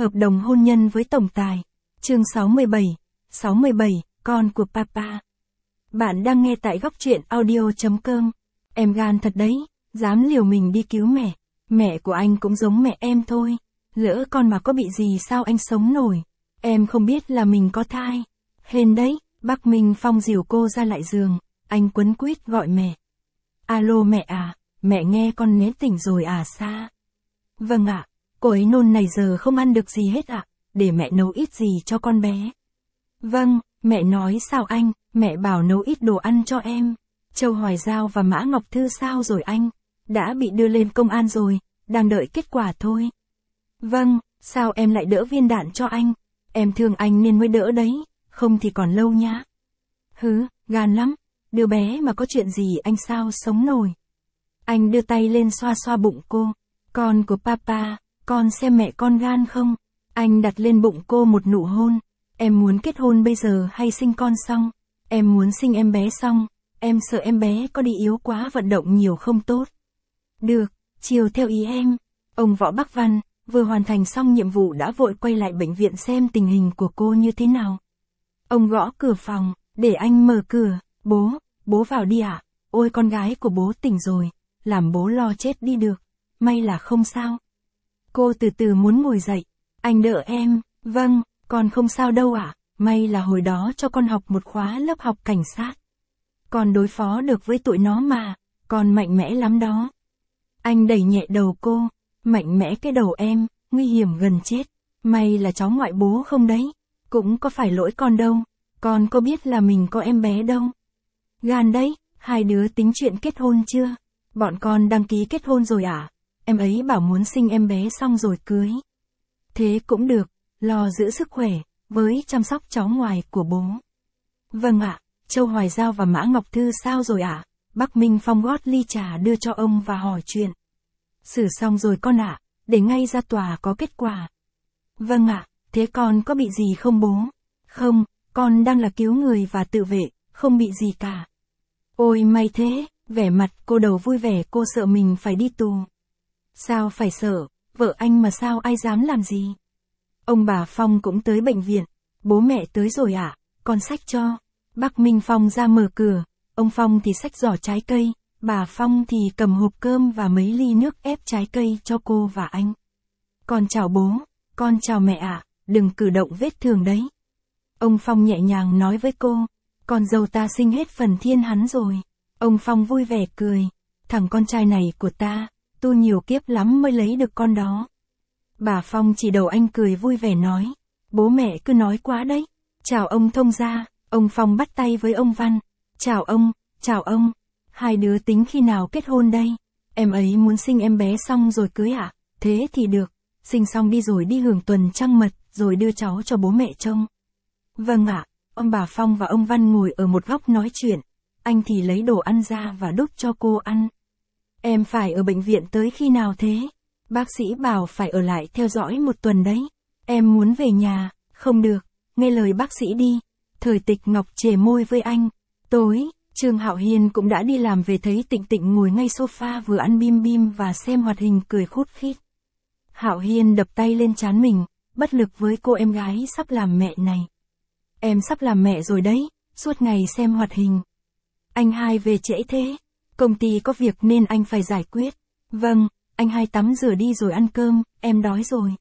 Hợp đồng hôn nhân với tổng tài. Chương 67, con của Papa. Bạn đang nghe tại góc truyện audio.com. Em gan thật đấy, dám liều mình đi cứu mẹ. Mẹ của anh cũng giống mẹ em thôi. Lỡ con mà có bị gì sao anh sống nổi. Em không biết là mình có thai. Hên đấy, bác Minh Phong dìu cô ra lại giường. Anh quấn quýt gọi mẹ. Alo mẹ à, mẹ nghe con nén tỉnh rồi à Sa? Vâng ạ, cô ấy nôn này giờ không ăn được gì hết ạ, để mẹ nấu ít gì cho con bé. Vâng, mẹ nói sao anh, mẹ bảo nấu ít đồ ăn cho em. Châu Hoài Giao và Mã Ngọc Thư sao rồi anh? Đã bị đưa lên công an rồi, đang đợi kết quả thôi. Vâng, sao em lại đỡ viên đạn cho anh? Em thương anh nên mới đỡ đấy, không thì còn lâu nhá. Hứ, gan lắm, đứa bé mà có chuyện gì anh sao sống nổi. Anh đưa tay lên xoa xoa bụng cô. Con của Papa, con xem mẹ con gan không? Anh đặt lên bụng cô một nụ hôn. Em muốn kết hôn bây giờ hay sinh con xong? Em muốn sinh em bé xong. Em sợ em bé có đi yếu quá vận động nhiều không tốt. Được, chiều theo ý em. Ông Võ Bắc Văn, vừa hoàn thành xong nhiệm vụ đã vội quay lại bệnh viện xem tình hình của cô như thế nào. Ông gõ cửa phòng, để anh mở cửa. Bố vào đi ạ. Ôi con gái của bố tỉnh rồi, làm bố lo chết đi được. May là không sao. Cô từ từ muốn ngồi dậy. Anh đỡ em. Vâng, con không sao đâu ạ. May là hồi đó cho con học một khóa lớp học cảnh sát. Con đối phó được với tụi nó mà. Con mạnh mẽ lắm đó. Anh đẩy nhẹ đầu cô. Mạnh mẽ cái đầu em, nguy hiểm gần chết. May là cháu ngoại bố không đấy. Cũng có phải lỗi con đâu. Con có biết là mình có em bé đâu. Gan đấy, hai đứa tính chuyện kết hôn chưa? Bọn con đăng ký kết hôn rồi à? Em ấy bảo muốn sinh em bé xong rồi cưới. Thế cũng được, lo giữ sức khỏe, với chăm sóc cháu ngoài của bố. Vâng ạ, Châu Hoài Giao và Mã Ngọc Thư sao rồi ạ? Bác Minh Phong gót ly trà đưa cho ông và hỏi chuyện. Xử xong rồi con ạ, để ngay ra tòa có kết quả. Vâng ạ, thế con có bị gì không bố? Không, con đang là cứu người và tự vệ, không bị gì cả. Ôi may thế, vẻ mặt cô đầu vui vẻ cô sợ mình phải đi tù. Sao phải sợ, vợ anh mà sao ai dám làm gì. Ông bà Phong cũng tới bệnh viện, bố mẹ tới rồi ạ, con xách cho. Bác Minh Phong ra mở cửa, ông Phong thì xách giỏ trái cây, bà Phong thì cầm hộp cơm và mấy ly nước ép trái cây cho cô và anh. Con chào bố, con chào mẹ ạ, đừng cử động vết thương đấy. Ông Phong nhẹ nhàng nói với cô, con dâu ta sinh hết phần thiên hắn rồi. Ông Phong vui vẻ cười, thằng con trai này của ta, tu nhiều kiếp lắm mới lấy được con đó. Bà Phong chỉ đầu anh cười vui vẻ nói, bố mẹ cứ nói quá đấy. Chào ông thông gia, ông Phong bắt tay với ông Văn. Chào ông, hai đứa tính khi nào kết hôn đây? Em ấy muốn sinh em bé xong rồi cưới ạ. Thế thì được, sinh xong đi rồi đi hưởng tuần trăng mật, rồi đưa cháu cho bố mẹ trông. Vâng ạ, ông bà Phong và ông Văn ngồi ở một góc nói chuyện. Anh thì lấy đồ ăn ra và đút cho cô ăn. Em phải ở bệnh viện tới khi nào thế? Bác sĩ bảo phải ở lại theo dõi một tuần đấy. Em muốn về nhà, không được, nghe lời bác sĩ đi. Thời Tịch Ngọc chề môi với anh. Tối, Trương Hạo Hiên cũng đã đi làm về thấy Tịnh Tịnh ngồi ngay sofa vừa ăn bim bim và xem hoạt hình cười khút khít. Hạo Hiên đập tay lên trán mình, bất lực với cô em gái sắp làm mẹ này. Em sắp làm mẹ rồi đấy, suốt ngày xem hoạt hình. Anh hai về trễ thế, công ty có việc nên anh phải giải quyết. Vâng, anh hai tắm rửa đi rồi ăn cơm, em đói rồi.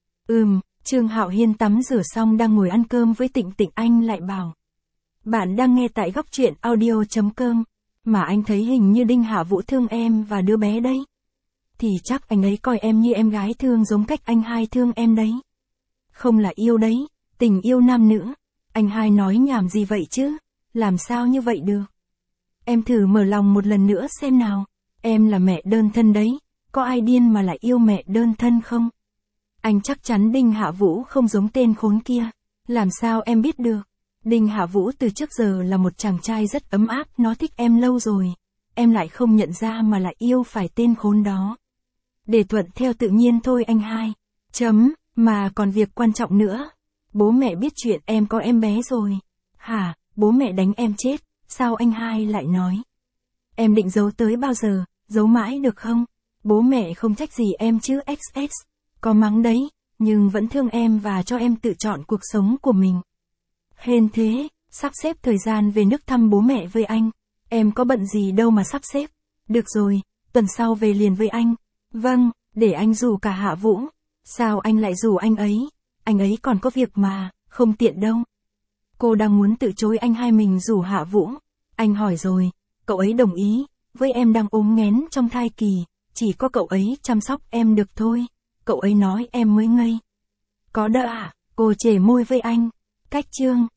Trương Hạo Hiên tắm rửa xong đang ngồi ăn cơm với Tịnh Tịnh anh lại bảo. Bạn đang nghe tại góc truyện audio.com, mà anh thấy hình như Đinh Hạ Vũ thương em và đứa bé đấy. Thì chắc anh ấy coi em như em gái thương giống cách anh hai thương em đấy. Không là yêu đấy, tình yêu nam nữ. Anh hai nói nhảm gì vậy chứ, làm sao như vậy được. Em thử mở lòng một lần nữa xem nào, em là mẹ đơn thân đấy, có ai điên mà lại yêu mẹ đơn thân không? Anh chắc chắn Đinh Hạ Vũ không giống tên khốn kia, làm sao em biết được? Đinh Hạ Vũ từ trước giờ là một chàng trai rất ấm áp, nó thích em lâu rồi, em lại không nhận ra mà lại yêu phải tên khốn đó. Để thuận theo tự nhiên thôi anh hai. Mà còn việc quan trọng nữa. Bố mẹ biết chuyện em có em bé rồi. Hả, bố mẹ đánh em chết, sao anh hai lại nói? Em định giấu tới bao giờ, giấu mãi được không? Bố mẹ không trách gì em chứ XX. Có mắng đấy, nhưng vẫn thương em và cho em tự chọn cuộc sống của mình. Hên thế, sắp xếp thời gian về nước thăm bố mẹ với anh. Em có bận gì đâu mà sắp xếp. Được rồi, tuần sau về liền với anh. Vâng, để anh rủ cả Hạ Vũ. Sao anh lại rủ anh ấy? Anh ấy còn có việc mà, không tiện đâu. Cô đang muốn từ chối anh hay mình rủ Hạ Vũ. Anh hỏi rồi, cậu ấy đồng ý, với em đang ốm nghén trong thai kỳ, chỉ có cậu ấy chăm sóc em được thôi. Cậu ấy nói em mới ngây. Có đỡ à? Cô chề môi với anh. Cách chương.